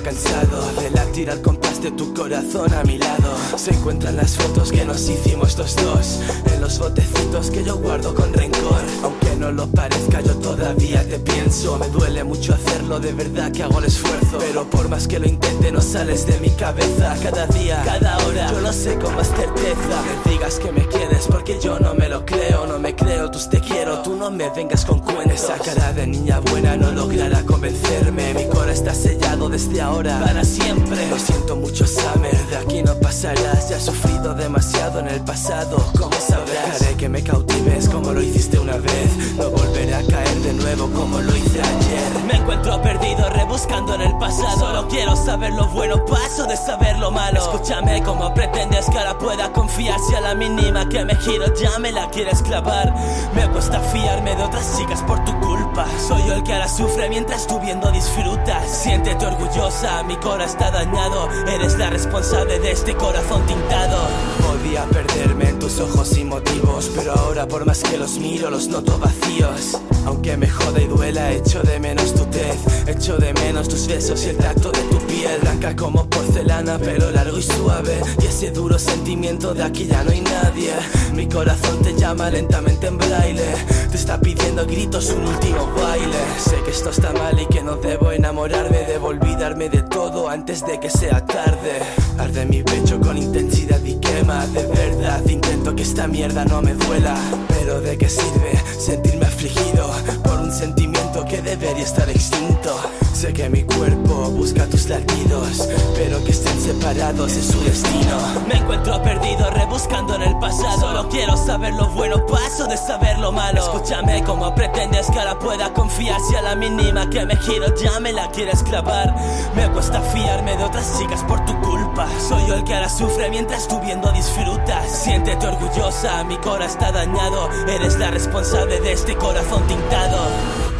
cansado de latir al compás de tu corazón a mi lado. Se encuentran las fotos que nos hicimos los dos en los botecitos que yo guardo con rencor. Aunque no lo parezca, yo todavía te pienso. Me duele mucho hacerlo, de verdad que hago el esfuerzo, pero por más que lo intente no sales de mi cabeza. Cada día, cada hora, yo lo sé con más certeza. Me digas que me quieres porque yo no me lo creo. No me creo tus te quiero, tú no me vengas con cuentos. Esa cara de niña buena no logrará convencerme. Mi corazón está sellado desde ahora para siempre. Lo siento mucho, Summer, de aquí no pasarás. Ya he sufrido demasiado en el pasado, como sabrás. Dejaré que me cautives como lo hiciste una vez. No volveré a caer de nuevo como lo hice ayer. Me encuentro perdido rebuscando en el pasado. Solo quiero saber lo bueno, paso de saber lo malo. Escúchame, como pretendes que ahora pueda confiar si a la mínima que me giro ya me la quieres clavar. Me cuesta fiarme de otras chicas por tu culpa. Soy yo el que ahora sufre mientras tú viendo disfrutas. Siéntete orgullosa, mi corazón está dañado. Eres la responsable de este corazón tintado. Podía perderme en tus ojos sin motivos, pero ahora por más que los miro los noto vacíos. Aunque me joda y duela, echo de menos tu tez, echo de menos tus besos y el tacto de tu piel. Blanca como porcelana, pelo largo y suave, y ese duro sentimiento de aquí ya no hay nadie. Mi corazón te llama lentamente en braille, te está pidiendo a gritos un último baile. Sé que esto está mal y que no debo enamorarme, debo olvidarme de todo antes de que sea tarde. Arde mi pecho con intensidad y quema, de verdad intento que esta mierda no me duela. Pero ¿de qué sirve sentirme afligido por un sentimiento que debería estar extinto? Sé que mi cuerpo busca tus latidos, pero que estén separados es su destino. Me encuentro perdido rebuscando en el pasado. Solo quiero saber lo bueno, paso de saber lo malo. Escúchame, como pretendes que ahora pueda confiar si a la mínima que me giro ya me la quieres clavar. Me cuesta fiarme de otras chicas por tu culpa. Soy yo el que ahora sufre mientras tú viendo disfrutas. Siéntete orgullosa, mi corazón está dañado. Eres la responsable de este corazón tintado.